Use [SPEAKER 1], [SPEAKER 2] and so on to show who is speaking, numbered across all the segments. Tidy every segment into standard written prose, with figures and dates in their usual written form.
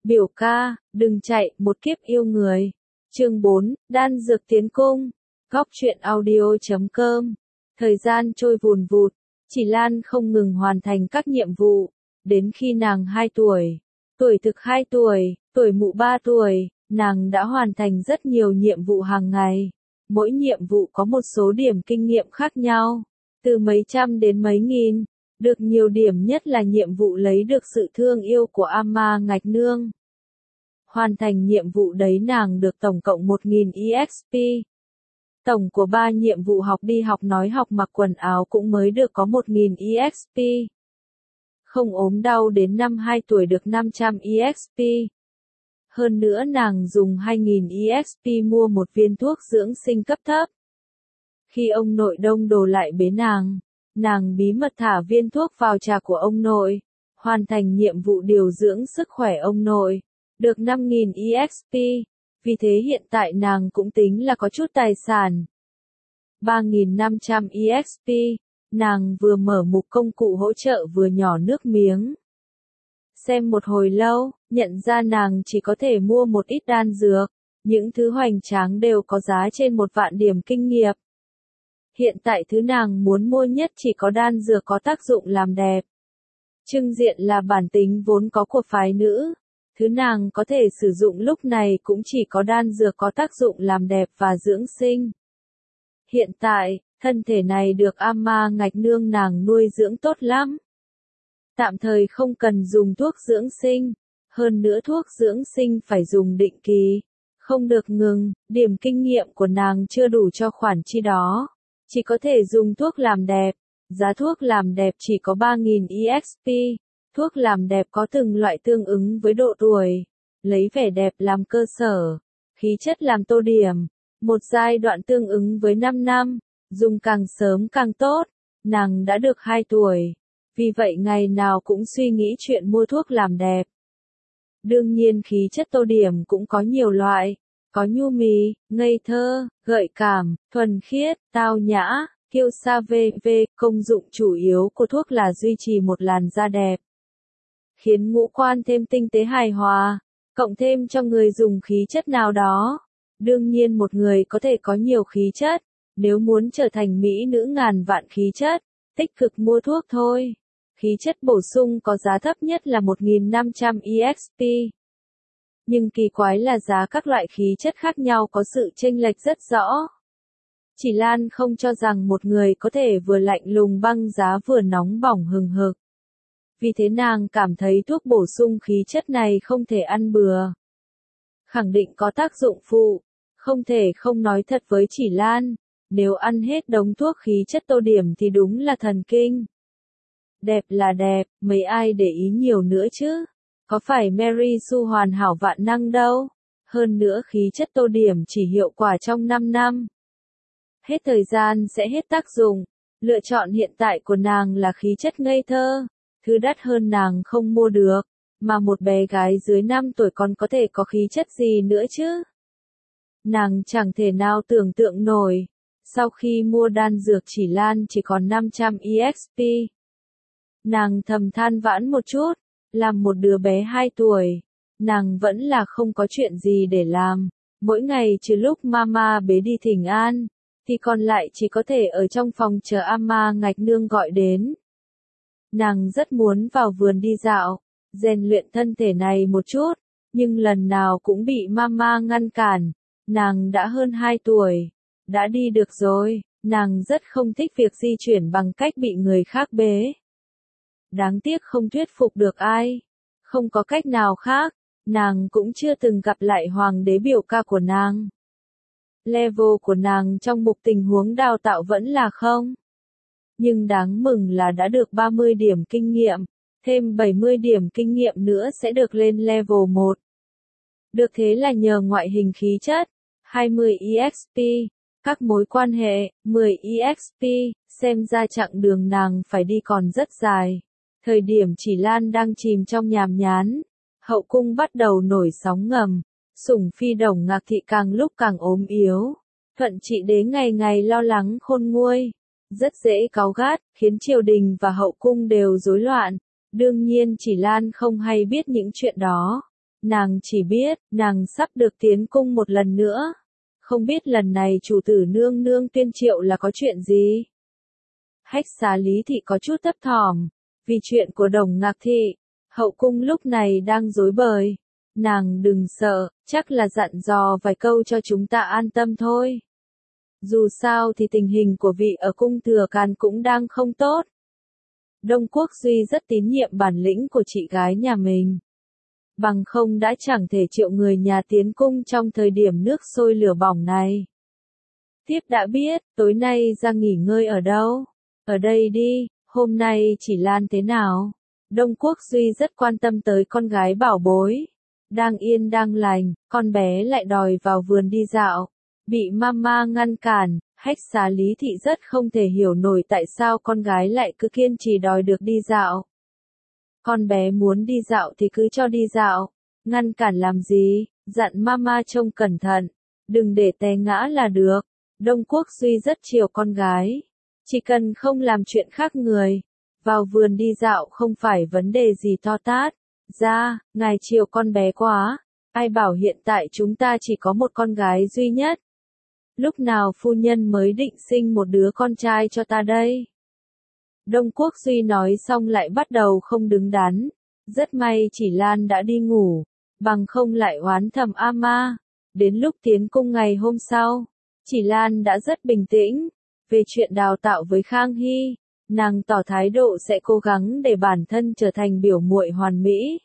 [SPEAKER 1] Biểu ca, đừng chạy, một kiếp yêu người. Chương 4, đan dược tiến cung. Góc truyện audio.com. Thời gian trôi vùn vụt, Chỉ Lan không ngừng hoàn thành các nhiệm vụ. Đến khi nàng 2 tuổi, tuổi thực 2 tuổi, tuổi mụ 3 tuổi, nàng đã hoàn thành rất nhiều nhiệm vụ hàng ngày. Mỗi nhiệm vụ có một số điểm kinh nghiệm khác nhau, từ mấy trăm đến mấy nghìn. Được nhiều điểm nhất là nhiệm vụ lấy được sự thương yêu của Ama Ngạch Nương. Hoàn thành nhiệm vụ đấy nàng được tổng cộng 1000 EXP. Tổng của 3 nhiệm vụ học đi học nói học mặc quần áo cũng mới được có 1000 EXP. Không ốm đau đến năm 2 tuổi được 500 EXP. Hơn nữa nàng dùng 2000 EXP mua một viên thuốc dưỡng sinh cấp thấp. Khi ông nội đông đồ lại bế nàng bí mật thả viên thuốc vào trà của ông nội, hoàn thành nhiệm vụ điều dưỡng sức khỏe ông nội, được 5000 EXP, vì thế hiện tại nàng cũng tính là có chút tài sản. 3500 EXP, nàng vừa mở mục công cụ hỗ trợ vừa nhỏ nước miếng. Xem một hồi lâu, nhận ra nàng chỉ có thể mua một ít đan dược, những thứ hoành tráng đều có giá trên 1 vạn điểm kinh nghiệm. Hiện tại thứ nàng muốn mua nhất chỉ có đan dược có tác dụng làm đẹp. Trưng diện là bản tính vốn có của phái nữ. Thứ nàng có thể sử dụng lúc này cũng chỉ có đan dược có tác dụng làm đẹp và dưỡng sinh. Hiện tại, thân thể này được Ama Ngạch Nương nàng nuôi dưỡng tốt lắm. Tạm thời không cần dùng thuốc dưỡng sinh. Hơn nữa thuốc dưỡng sinh phải dùng định kỳ. Không được ngừng, điểm kinh nghiệm của nàng chưa đủ cho khoản chi đó. Chỉ có thể dùng thuốc làm đẹp. Giá thuốc làm đẹp chỉ có 3000 EXP. Thuốc làm đẹp có từng loại tương ứng với độ tuổi. Lấy vẻ đẹp làm cơ sở. Khí chất làm tô điểm. Một giai đoạn tương ứng với 5 năm. Dùng càng sớm càng tốt. Nàng đã được 2 tuổi. Vì vậy ngày nào cũng suy nghĩ chuyện mua thuốc làm đẹp. Đương nhiên khí chất tô điểm cũng có nhiều loại. Có nhu mì, ngây thơ, gợi cảm, thuần khiết, tao nhã, kiêu sa v.v. Công dụng chủ yếu của thuốc là duy trì một làn da đẹp, khiến ngũ quan thêm tinh tế hài hòa, cộng thêm cho người dùng khí chất nào đó. Đương nhiên một người có thể có nhiều khí chất, nếu muốn trở thành mỹ nữ ngàn vạn khí chất, tích cực mua thuốc thôi. Khí chất bổ sung có giá thấp nhất là 1500 EXP. Nhưng kỳ quái là giá các loại khí chất khác nhau có sự chênh lệch rất rõ. Chỉ Lan không cho rằng một người có thể vừa lạnh lùng băng giá vừa nóng bỏng hừng hực. Vì thế nàng cảm thấy thuốc bổ sung khí chất này không thể ăn bừa. Khẳng định có tác dụng phụ, không thể không nói thật với Chỉ Lan, nếu ăn hết đống thuốc khí chất tô điểm thì đúng là thần kinh. Đẹp là đẹp, mấy ai để ý nhiều nữa chứ? Có phải Mary Sue hoàn hảo vạn năng đâu. Hơn nữa khí chất tô điểm chỉ hiệu quả trong 5 năm. Hết thời gian sẽ hết tác dụng. Lựa chọn hiện tại của nàng là khí chất ngây thơ. Thứ đắt hơn nàng không mua được. Mà một bé gái dưới 5 tuổi còn có thể có khí chất gì nữa chứ? Nàng chẳng thể nào tưởng tượng nổi. Sau khi mua đan dược Chỉ Lan chỉ còn 500 EXP. Nàng thầm than vãn một chút. Làm một đứa bé 2 tuổi, nàng vẫn là không có chuyện gì để làm. Mỗi ngày trừ lúc mama bế đi thỉnh an, thì còn lại chỉ có thể ở trong phòng chờ Ama Ngạch Nương gọi đến. Nàng rất muốn vào vườn đi dạo, rèn luyện thân thể này một chút, nhưng lần nào cũng bị mama ngăn cản. Nàng đã hơn 2 tuổi, đã đi được rồi, nàng rất không thích việc di chuyển bằng cách bị người khác bế. Đáng tiếc không thuyết phục được ai. Không có cách nào khác, nàng cũng chưa từng gặp lại hoàng đế biểu ca của nàng. Level của nàng trong mục tình huống đào tạo vẫn là không. Nhưng đáng mừng là đã được 30 điểm kinh nghiệm, thêm 70 điểm kinh nghiệm nữa sẽ được lên level 1. Được thế là nhờ ngoại hình khí chất, 20 EXP, các mối quan hệ, 10 EXP, xem ra chặng đường nàng phải đi còn rất dài. Thời điểm Chỉ Lan đang chìm trong nhàm nhán, hậu cung bắt đầu nổi sóng ngầm, Sủng Phi Đồng Ngạc Thị càng lúc càng ốm yếu, Thuận Trị Đế ngày ngày lo lắng khôn nguôi, rất dễ cáu gắt, khiến triều đình và hậu cung đều rối loạn. Đương nhiên Chỉ Lan không hay biết những chuyện đó, Nàng chỉ biết, nàng sắp được tiến cung một lần nữa. Không biết lần này chủ tử nương nương tuyên triệu là có chuyện gì? Hách Xá Lý thị có chút thấp thỏm, vì chuyện của Đồng Ngạc thị, hậu cung lúc này đang rối bời. Nàng đừng sợ, chắc là dặn dò vài câu cho chúng ta an tâm thôi. Dù sao thì tình hình của vị ở cung Thừa Càn cũng đang không tốt. Đông Quốc Duy rất tín nhiệm bản lĩnh của chị gái nhà mình. Bằng không đã chẳng thể triệu người nhà tiến cung trong thời điểm nước sôi lửa bỏng này. Tiếp đã biết, tối nay ra nghỉ ngơi ở đâu? Ở đây đi, hôm nay Chỉ Lan thế nào? Đông Quốc Duy rất quan tâm tới con gái bảo bối. Đang yên đang lành, con bé lại đòi vào vườn đi dạo. Bị mama ngăn cản, Hách Xá Lý thị rất không thể hiểu nổi tại sao con gái lại cứ kiên trì đòi được đi dạo. Con bé muốn đi dạo thì cứ cho đi dạo, ngăn cản làm gì, dặn mama trông cẩn thận, đừng để té ngã là được. Đông Quốc Duy rất chiều con gái, chỉ cần không làm chuyện khác người, vào vườn đi dạo không phải vấn đề gì to tát. Ra, ngài chiều con bé quá, ai bảo hiện tại chúng ta chỉ có một con gái duy nhất. Lúc nào phu nhân mới định sinh một đứa con trai cho ta đây? Đông Quốc Duy nói xong lại bắt đầu không đứng đắn. Rất may Chỉ Lan đã đi ngủ, bằng không lại oán thầm ama. Đến lúc tiến cung ngày hôm sau, Chỉ Lan đã rất bình tĩnh. Về chuyện đào tạo với Khang Hy, nàng tỏ thái độ sẽ cố gắng để bản thân trở thành biểu muội hoàn mỹ.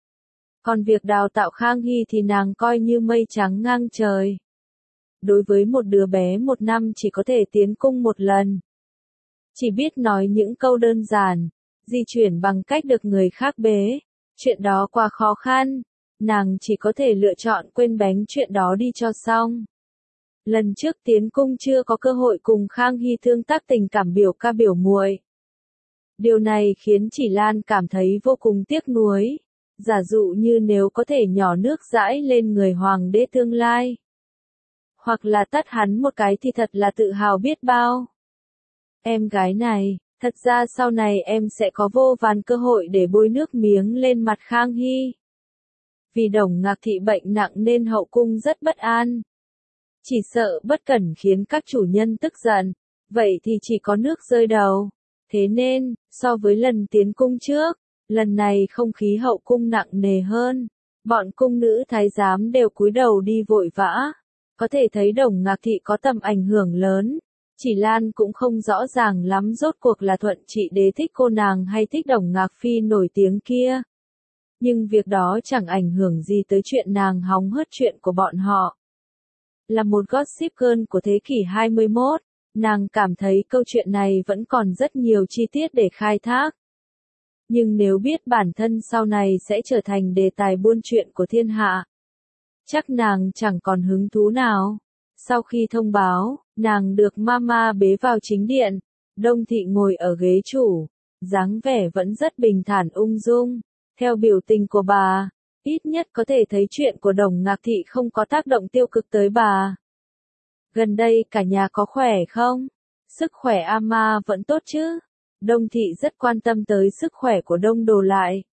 [SPEAKER 1] Còn việc đào tạo Khang Hy thì nàng coi như mây trắng ngang trời. Đối với một đứa bé 1 năm chỉ có thể tiến cung 1 lần. Chỉ biết nói những câu đơn giản, di chuyển bằng cách được người khác bế. Chuyện đó quá khó khăn, nàng chỉ có thể lựa chọn quên bánh chuyện đó đi cho xong. Lần trước tiến cung chưa có cơ hội cùng Khang Hy tương tác tình cảm biểu ca biểu muội. Điều này khiến Chỉ Lan cảm thấy vô cùng tiếc nuối. Giả dụ như nếu có thể nhỏ nước dãi lên người hoàng đế tương lai, hoặc là tát hắn một cái thì thật là tự hào biết bao. Em gái này, thật ra sau này em sẽ có vô vàn cơ hội để bôi nước miếng lên mặt Khang Hy. Vì Đồng Ngạc thị bệnh nặng nên hậu cung rất bất an. Chỉ sợ bất cẩn khiến các chủ nhân tức giận, vậy thì chỉ có nước rơi đầu. Thế nên, so với lần tiến cung trước, lần này không khí hậu cung nặng nề hơn. Bọn cung nữ thái giám đều cúi đầu đi vội vã. Có thể thấy Đồng Ngạc thị có tầm ảnh hưởng lớn. Chỉ Lan cũng không rõ ràng lắm rốt cuộc là Thuận Trị đế thích cô nàng hay thích Đồng Ngạc phi nổi tiếng kia. Nhưng việc đó chẳng ảnh hưởng gì tới chuyện nàng hóng hớt chuyện của bọn họ. Là một gossip girl của thế kỷ 21, nàng cảm thấy câu chuyện này vẫn còn rất nhiều chi tiết để khai thác. Nhưng nếu biết bản thân sau này sẽ trở thành đề tài buôn chuyện của thiên hạ, chắc nàng chẳng còn hứng thú nào. Sau khi thông báo, nàng được mama bế vào chính điện. Đông thị ngồi ở ghế chủ, dáng vẻ vẫn rất bình thản ung dung. Theo biểu tình của bà, ít nhất có thể thấy chuyện của Đồng Ngạc thị không có tác động tiêu cực tới bà. Gần đây cả nhà có khỏe không? Sức khỏe ama vẫn tốt chứ? Đông thị rất quan tâm tới sức khỏe của Đông Đồ Lại.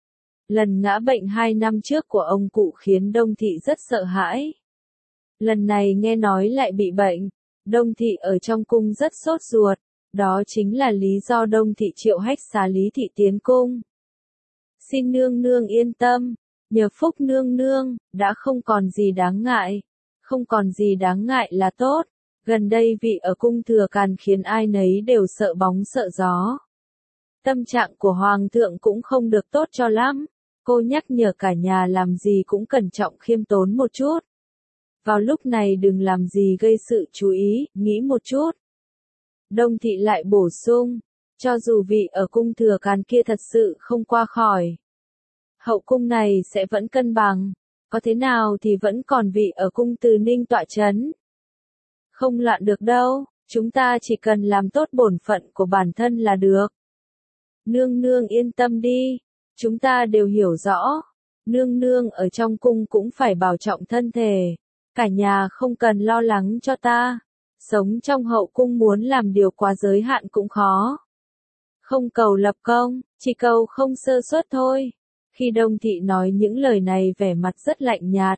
[SPEAKER 1] Lần ngã bệnh 2 năm trước của ông cụ khiến Đông thị rất sợ hãi. Lần này nghe nói lại bị bệnh, Đông thị ở trong cung rất sốt ruột, đó chính là lý do Đông thị triệu Hách Xá Lý thị tiến cung. Xin nương nương yên tâm, nhờ phúc nương nương, đã không còn gì đáng ngại. Không còn gì đáng ngại là tốt, gần đây vị ở cung Thừa Càn khiến ai nấy đều sợ bóng sợ gió. Tâm trạng của hoàng thượng cũng không được tốt cho lắm, cô nhắc nhở cả nhà làm gì cũng cẩn trọng khiêm tốn một chút. Vào lúc này đừng làm gì gây sự chú ý, nghĩ một chút. Đông thị lại bổ sung, cho dù vị ở cung Thừa Càn kia thật sự không qua khỏi, hậu cung này sẽ vẫn cân bằng, có thế nào thì vẫn còn vị ở cung Từ Ninh tọa chấn. Không loạn được đâu, chúng ta chỉ cần làm tốt bổn phận của bản thân là được. Nương nương yên tâm đi, chúng ta đều hiểu rõ, nương nương ở trong cung cũng phải bảo trọng thân thể, cả nhà không cần lo lắng cho ta. Sống trong hậu cung muốn làm điều quá giới hạn cũng khó. Không cầu lập công, chỉ cầu không sơ suất thôi. Khi Đông Thị nói những lời này vẻ mặt rất lạnh nhạt.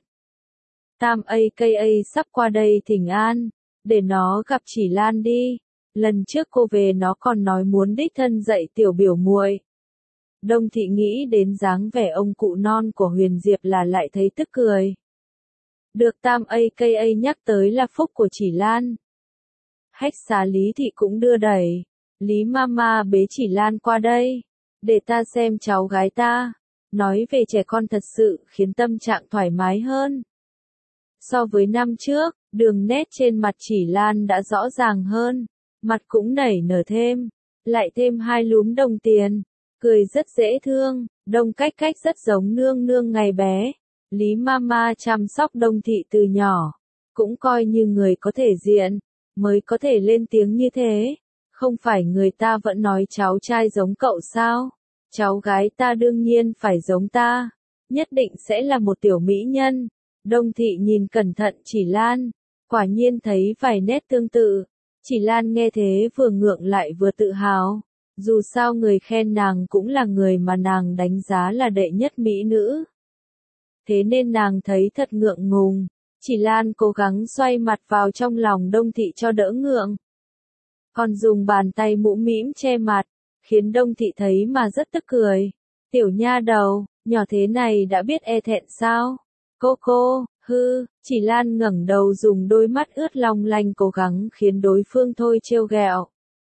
[SPEAKER 1] Tam aka sắp qua đây thỉnh an, để nó gặp Chỉ Lan đi. Lần trước cô về nó còn nói muốn đích thân dạy tiểu biểu muội. Đông Thị nghĩ đến dáng vẻ ông cụ non của Huyền Diệp là lại thấy tức cười. Được Tam aka nhắc tới là phúc của Chỉ Lan. Hách xá Lý Thị cũng đưa đẩy. Lý Mama bế Chỉ Lan qua đây. Để ta xem cháu gái ta. Nói về trẻ con thật sự khiến tâm trạng thoải mái hơn. So với năm trước, đường nét trên mặt Chỉ Lan đã rõ ràng hơn. Mặt cũng nảy nở thêm. Lại thêm 2 lúm đồng tiền. Cười rất dễ thương. Đông Cách Cách rất giống nương nương ngày bé. Lý Mama chăm sóc Đông Thị từ nhỏ. Cũng coi như người có thể diện. Mới có thể lên tiếng như thế. Không phải người ta vẫn nói cháu trai giống cậu sao? Cháu gái ta đương nhiên phải giống ta. Nhất định sẽ là một tiểu mỹ nhân. Đông Thị nhìn cẩn thận Chỉ Lan. Quả nhiên thấy vài nét tương tự. Chỉ Lan nghe thế vừa ngượng lại vừa tự hào. Dù sao người khen nàng cũng là người mà nàng đánh giá là đệ nhất mỹ nữ. Thế nên nàng thấy thật ngượng ngùng. Chỉ Lan cố gắng xoay mặt vào trong lòng Đông Thị cho đỡ ngượng. Còn dùng bàn tay mũm mĩm che mặt, khiến Đông Thị thấy mà rất tức cười. Tiểu nha đầu, nhỏ thế này đã biết e thẹn sao? Cô, Chỉ Lan ngẩng đầu dùng đôi mắt ướt long lanh cố gắng khiến đối phương thôi trêu ghẹo.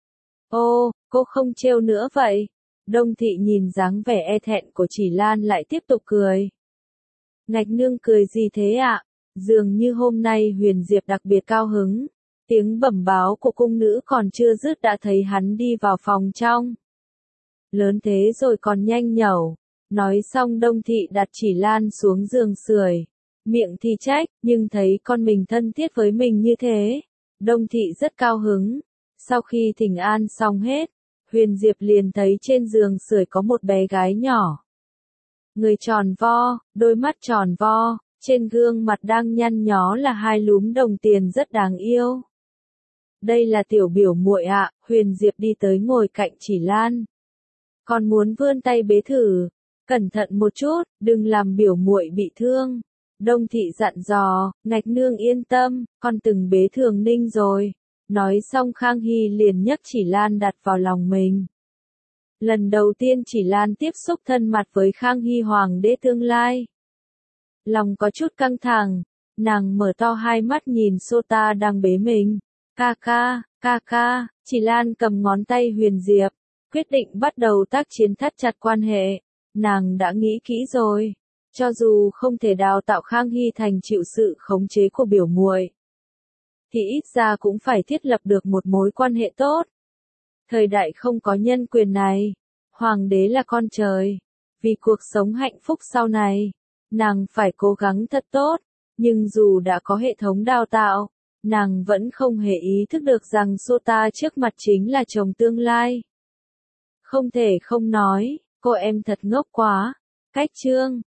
[SPEAKER 1] Ô, cô không trêu nữa vậy. Đông Thị nhìn dáng vẻ e thẹn của Chỉ Lan lại tiếp tục cười. Ngạch nương cười gì thế ạ? Dường như hôm nay Huyền Diệp đặc biệt cao hứng. Tiếng bẩm báo của cung nữ còn chưa dứt đã thấy hắn đi vào phòng trong. Lớn thế rồi còn nhanh nhẩu. Nói xong Đông Thị đặt Chỉ Lan xuống giường sưởi. Miệng thì trách, nhưng thấy con mình thân thiết với mình như thế. Đông Thị rất cao hứng. Sau khi thỉnh an xong hết, Huyền Diệp liền thấy trên giường sưởi có một bé gái nhỏ. Người tròn vo, đôi mắt tròn vo, trên gương mặt đang nhăn nhó là 2 lúm đồng tiền rất đáng yêu. Đây là tiểu biểu muội ạ. Huyền Diệp đi tới ngồi cạnh Chỉ Lan. Con muốn vươn tay bế thử. Cẩn thận một chút, đừng làm biểu muội bị thương. Đông Thị dặn dò, ngạch nương yên tâm, con từng bế Thường Ninh rồi. Nói xong Khang Hy liền nhấc Chỉ Lan đặt vào lòng mình. Lần đầu tiên Chỉ Lan tiếp xúc thân mật với Khang Hy hoàng đế tương lai. Lòng có chút căng thẳng, nàng mở to hai mắt nhìn Sota đang bế mình. Ca, Chỉ Lan cầm ngón tay Huyền Diệp, quyết định bắt đầu tác chiến thắt chặt quan hệ. Nàng đã nghĩ kỹ rồi, cho dù không thể đào tạo Khang Hy thành chịu sự khống chế của biểu muội, thì ít ra cũng phải thiết lập được một mối quan hệ tốt. Thời đại không có nhân quyền này, hoàng đế là con trời, vì cuộc sống hạnh phúc sau này, nàng phải cố gắng thật tốt, nhưng dù đã có hệ thống đào tạo, nàng vẫn không hề ý thức được rằng Sota trước mặt chính là chồng tương lai. Không thể không nói, cô em thật ngốc quá. Cách chương